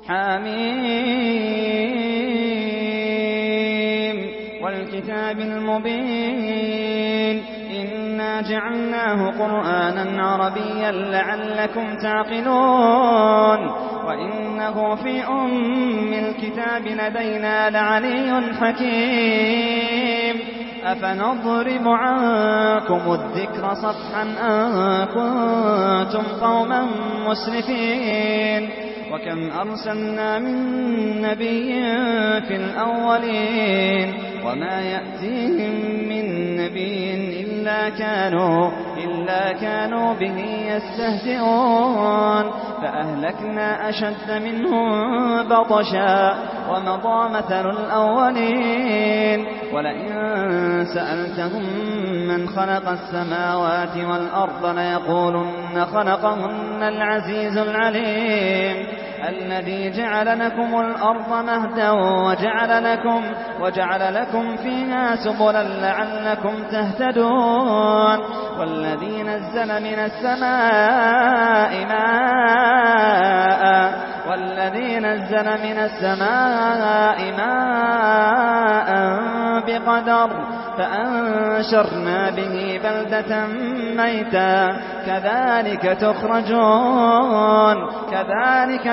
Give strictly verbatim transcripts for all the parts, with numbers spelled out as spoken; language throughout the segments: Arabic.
حميم والكتاب المبين إنا جعلناه قرآنا عربيا لعلكم تعقلون وإنه في أم الكتاب لدينا لعلي حكيم أفنضرب عنكم الذكر صفحا أن كنتم قوما مسرفين وكم أرسلنا من نبي في الأولين وما يأتيهم من نبي إلا كانوا, إلا كانوا به يستهزئون فأهلكنا أشد منهم بطشا ومضى مثل الأولين ولئن سألتهم من خلق السماوات والأرض ليقولن خلقهن العزيز العليم الذي جعل لكم الأرض مهدا وجعل لكم, وجعل لكم فيها سبلا لعلكم تهتدون والذي نزل من السماء ماء والذي نزل من السماء ماء بقدر فأنشرنا به بلدة ميتا كذلك تخرجون كذلك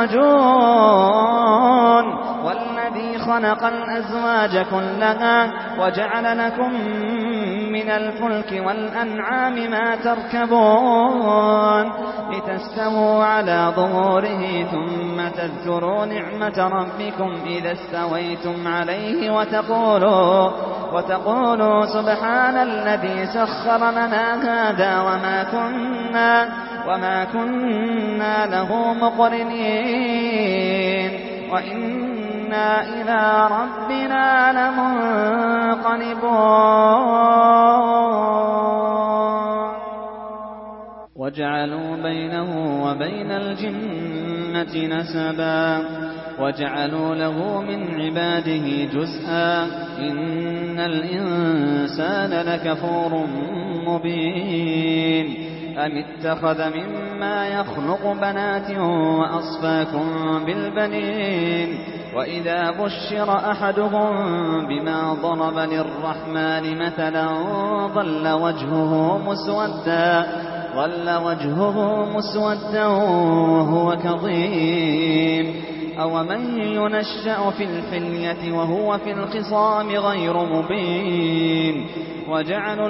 تخرجون والذي خلق الأزواج كلها وجعل لكم من الفلك والأنعام ما تركبون لتستووا على ظهوره ثم تذكروا نعمة ربكم إذا استويتم عليه وتقولوا, وتقولوا سبحان الذي سخر لنا هذا وما كنا, وما كنا له مقرنين وإنا إلى ربنا لمنقلبون وجعلوا بينه وبين الجنة نسبا وجعلوا له من عباده جزءا إن الإنسان لكفور مبين أم اتخذ مما يخلق بنات وأصفاكم بالبنين وإذا بشر أحدهم بما ضرب للرحمن مثلا ظل وجهه مسودا ظل وجهه مسودا وهو كظيم أومن ينشأ في الحلية وهو في الخصام غير مبين وجعلوا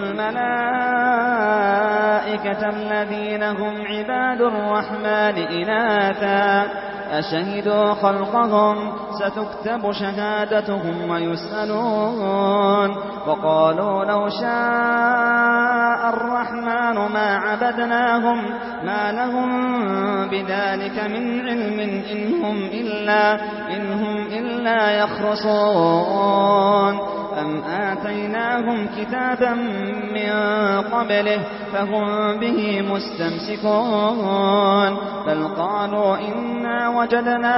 الملائكة الذين هم عباد الرحمن إناثا أشهدوا خلقهم ستكتب شهادتهم ويسألون وقالوا لو شاء الرحمن ما عبدناهم ما لهم بذلك من علم إن هم إلا, إن هم إلا يخرصون أم آتيناهم كتابا من قبله فهم به مستمسكون بل قالوا إنا وجدنا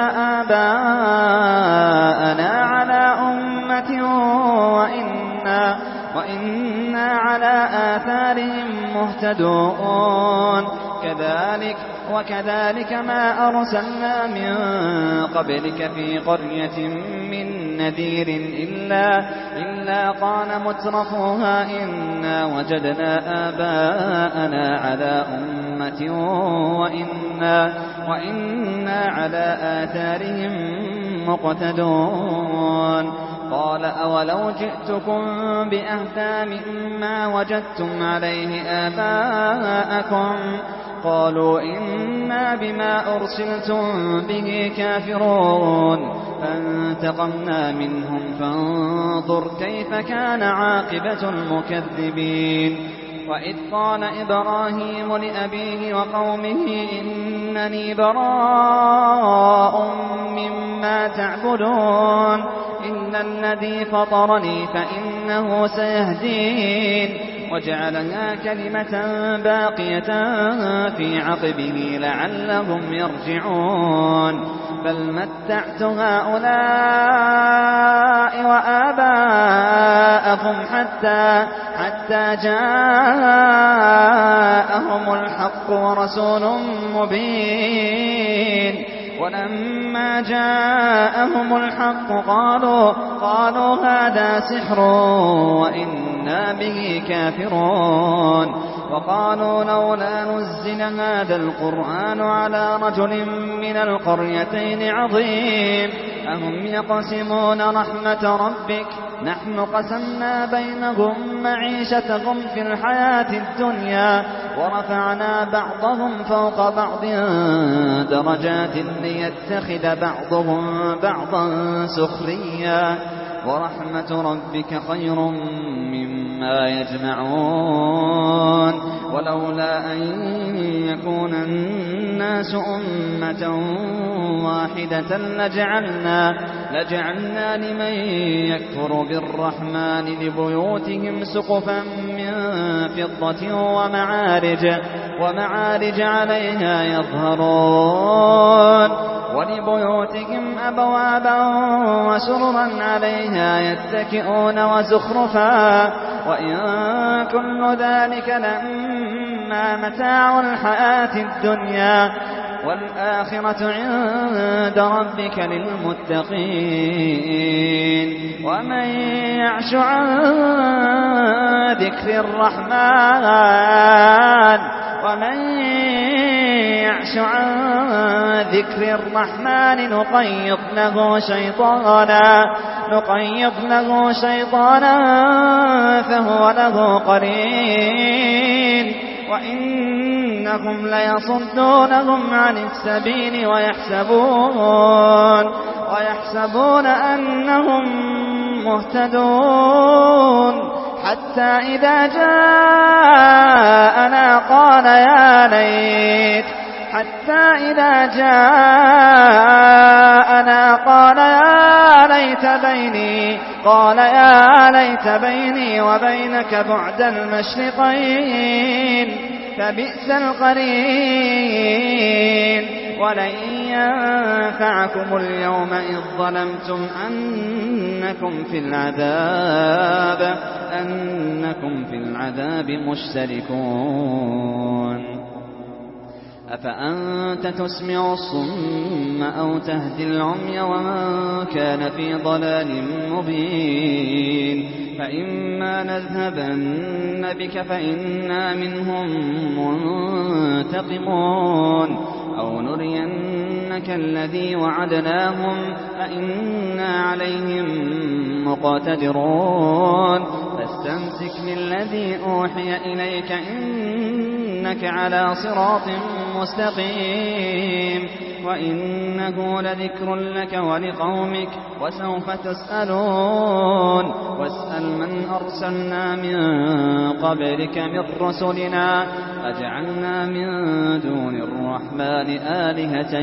آباءنا على أمة وإنا, وإنا على آثارهم مهتدون كذلك وكذلك ما أرسلنا من قبلك في قرية من نذير إلا, إلا قال مترفوها إنا وجدنا آباءنا على أمة وإنا, وإنا على آثارهم مقتدون قال أولو جئتكم بأهدى مما وجدتم عليه آباءكم قالوا إنا بما أرسلتم به كافرون فانتقمنا منهم فانظر كيف كان عاقبة المكذبين وإذ قال إبراهيم لأبيه وقومه إنني براء مما تعبدون إلا الذي فطرني فإنه سيهدين وجعلها كلمة باقية في عقبه لعلهم يرجعون بل متعت هؤلاء وآباءهم حتى, حتى جاءهم الحق ورسول مبين ولما جاءهم الحق قالوا, قالوا هذا سحر وإنا به كافرون وقالوا لولا نزل هذا القرآن على رجل من القريتين عظيم أهم يقسمون رحمة ربك نحن قسمنا بينهم معيشتهم في الحياة الدنيا ورفعنا بعضهم فوق بعض درجات ليتخذ بعضهم بعضا سخريا ورحمة ربك خير مما يجمعون ولولا أن يكون الناس أمة واحدة لجعلنا, لجعلنا لمن يكفر بالرحمن لبيوتهم سقفا من فضة ومعارج, ومعارج عليها يظهرون ولبيوتهم أبوابا وسررا عليها يتكئون وزخرفا وإن كل ذلك لما متاع الحياة الدنيا والآخرة عند ربك للمتقين ومن يعش عن ذكر الرحمن ومن يعش عن ذكر الرحمن نقيض له شيطانا نقيض له شيطانا فهو له قرين وإنهم ليصدونهم عن السبيل ويحسبون ويحسبون أنهم مهتدون حتى إذا جاءنا قال يا ليت حتى إذا جاءنا قال يا ليت بيني قال يا ليت بيني وبينك بعد المشرقين فبئس القرين ولن ينفعكم اليوم إذ ظلمتم أنكم في العذاب أنكم في العذاب مشتركون أفأنت تسمع الصم أو تهدي العمي ومن كان في ضلال مبين فإما نذهبن بك فإنا منهم منتقمون أو نرينك الذي وعدناهم فإنا عليهم مقتدرون فاستمسك بالذي أوحي إليك إنك على صراط مستقيم وإنه لذكر لك ولقومك وسوف تسألون واسأل من أرسلنا من قبلك من رسلنا أجعلنا من دون الرحمن آلهة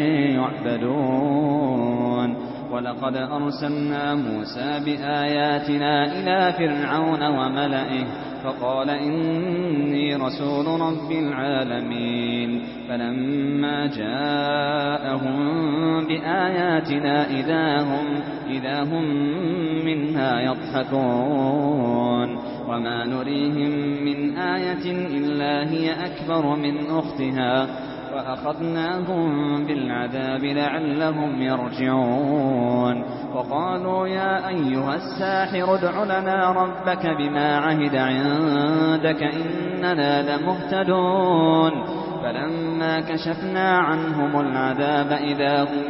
يعبدون ولقد أرسلنا موسى بآياتنا إلى فرعون وملئه فقال إني رسول رب العالمين فلما جاءهم بآياتنا إذا هم, إذا هم منها يضحكون وما نريهم من آية إلا هي أكبر من أختها فأخذناهم بالعذاب لعلهم يرجعون وقالوا يا أيها الساحر ادع لنا ربك بما عهد عندك إننا لمهتدون فلما كشفنا عنهم العذاب إذا هم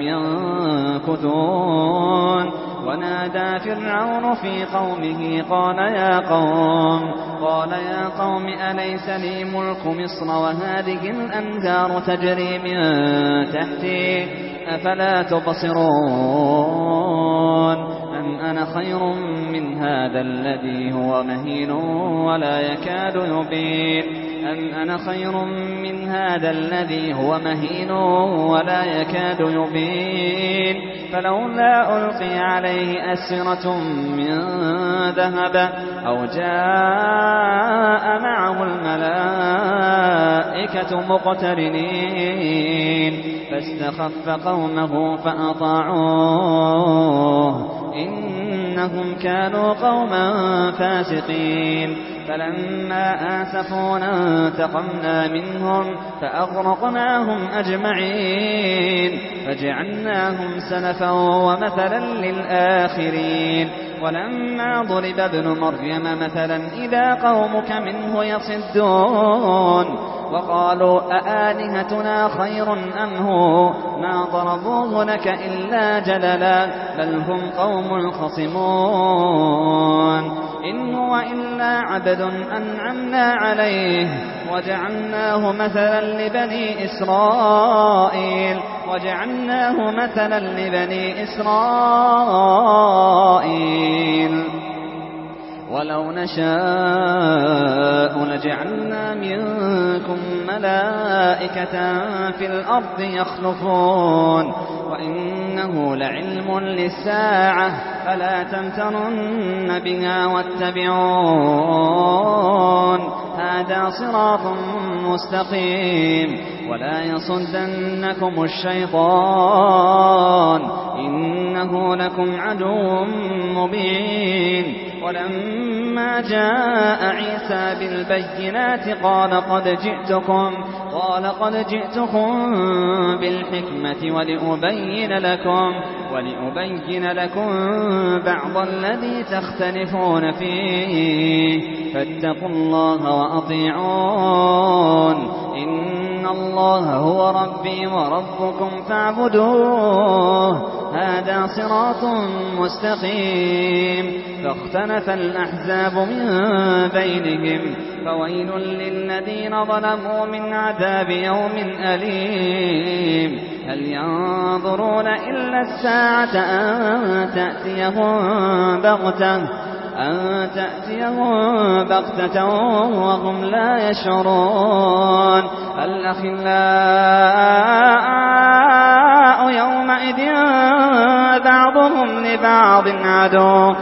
ينكثون ونادى فرعون في قومه قال يا قوم قال يا قوم أليس لي ملك مصر وهذه الأنهار تجري من تحتي أفلا تبصرون أم أنا خير من هذا الذي هو مهين ولا يكاد يبين أم أنا خير من هذا الذي هو مهين ولا يكاد يبين فلولا ألقي عليه أسرة من ذهب أو جاء معه الملائكة مقترنين فاستخف قومه فأطاعوه إنهم كانوا قوما فاسقين فلما آسفونا انتقمنا منهم فأغرقناهم أجمعين فجعلناهم سلفا ومثلا للآخرين ولما ضرب ابن مريم مثلا إذا قومك منه يصدون وقالوا أآلهتنا خير أم هو ما ضربوه لك إلا جدلا بل هم قوم خصمون إن هو إلا عبد أنعمنا عليه وجعلناه مثلا لبني إسرائيل وجعلناه مثلا لبني إسرائيل ولو نشاء لجعلنا منكم ملائكة في الأرض يخلفون وإنه لعلم للساعة فلا تمترن بها واتبعون هذا صراط مستقيم ولا يصدنكم الشيطان إنه لكم عدو مبين ولما جاء عيسى بالبينات قال قد جئتكم قال قد جئتكم بالحكمة ولأبين لكم ولأبين لكم بعض الذي تختلفون فيه فاتقوا الله وأطيعون إن الله هو ربي وربكم فاعبدوه هذا صراط مستقيم فاختلف الأحزاب من بينهم فويل للذين ظلموا من عذاب يوم أليم هل ينظرون إلا الساعة أن تأتيهم بغتة أن تأتيهم بغتة وهم لا يشعرون الأخلاء يومئذ بعضهم لبعض عدو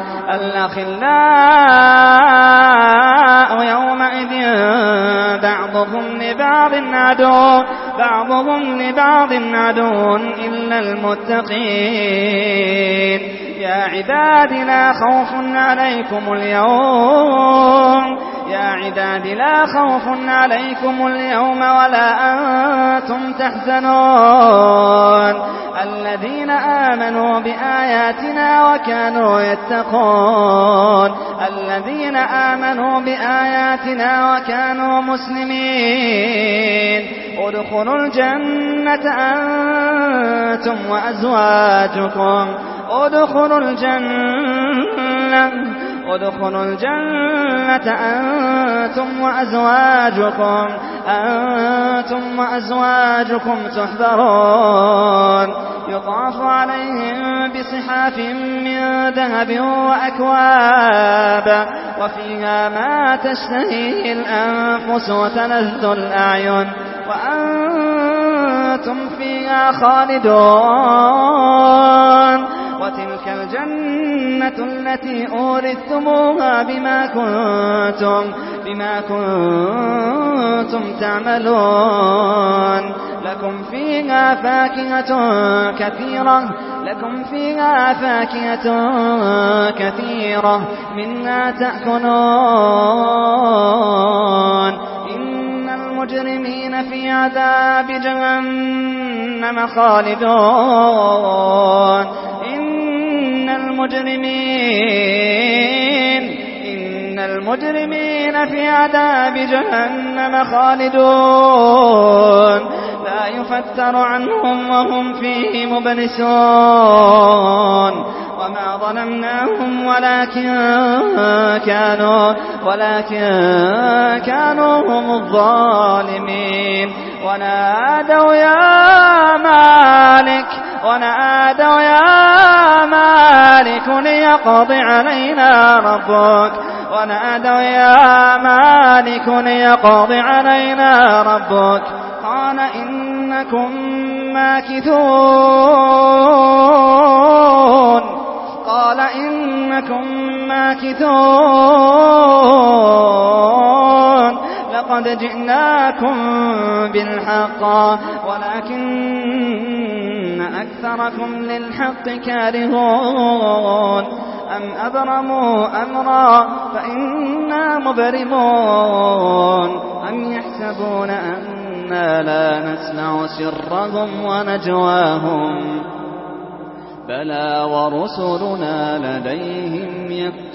الأخلاء يومئذ بعضهم لبعض عدو بعضهم لبعض عدو إلا المتقين يا عباد لا خوف عليكم اليوم يا عباد لا خوف عليكم اليوم ولا أنتم تحزنون الذين آمنوا بآياتنا وكانوا يتقون الذين آمنوا بآياتنا وكانوا مسلمين ادخلوا الجنة أنتم وأزواجكم ادخلوا الجنة ادخلوا الجنة أنتم وأزواجكم أنتم وأزواجكم تحبرون يطاف عليهم بصحاف من ذهب وأكواب وفيها ما تشتهيه الأنفس وتلذ الأعين وأنتم فيها خالدون وتلك الجنة التي أورثتموها بما كنتم بما كنتم تعملون لكم فيها فاكهة كثيرة لكم فيها فاكهة كثيرة منها تأكلون إن المجرمين في عذاب جهنم خالدون إن المجرمين إن المجرمين في عذاب جهنم خالدون لا يفتر عنهم وهم فيه مبلسون وما ظلمناهم ولكن كانوا ولكن كانوا هم الظالمين ونادوا يا مالك ونادوا يا مالك ليقض علينا ربك ونادوا يا مالك ليقض علينا ربك قال إنكم ماكثون قال إنكم ماكثون لقد جئناكم بالحق ولكن أكثركم للحق كارهون أم أبرموا أمرا فإنا مبرمون أم يحسبون أنا لا نسمع سرهم ونجواهم بلى ورسلنا لديهم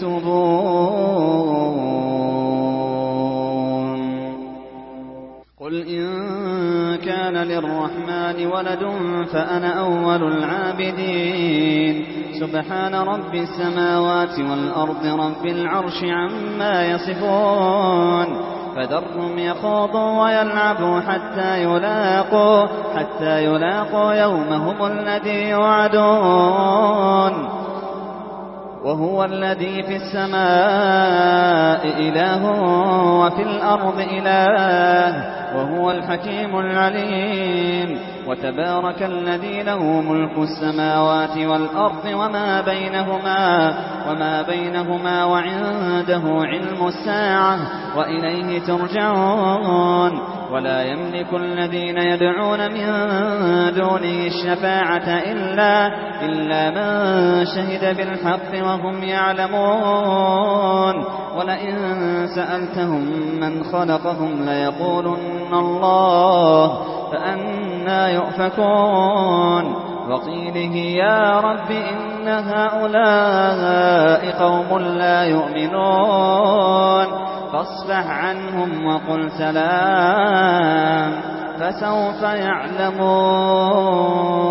يكتبون قل إن كان للرحمن ولد فأنا أول العابدين سبحان رب السماوات والأرض رب العرش عما يصفون فذرهم يخوضوا ويلعبوا حتى يلاقوا حتى يلاقوا يومهم الذي يوعدون وهو الذي في السماء إله وفي الأرض إله وهو الحكيم العليم وتبارك الذي له ملك السماوات والأرض وما بينهما وما بينهما وعنده علم الساعة وإليه ترجعون ولا يملك الذين يدعون من دونه الشفاعة إلا, إلا من شهد بالحق وهم يعلمون ولئن سألتهم من خلقهم ليقولن الله فأنى يؤفكون وقيله يا رب إن هؤلاء قوم لا يؤمنون فاصفح عنهم وقل سلام فسوف يعلمون.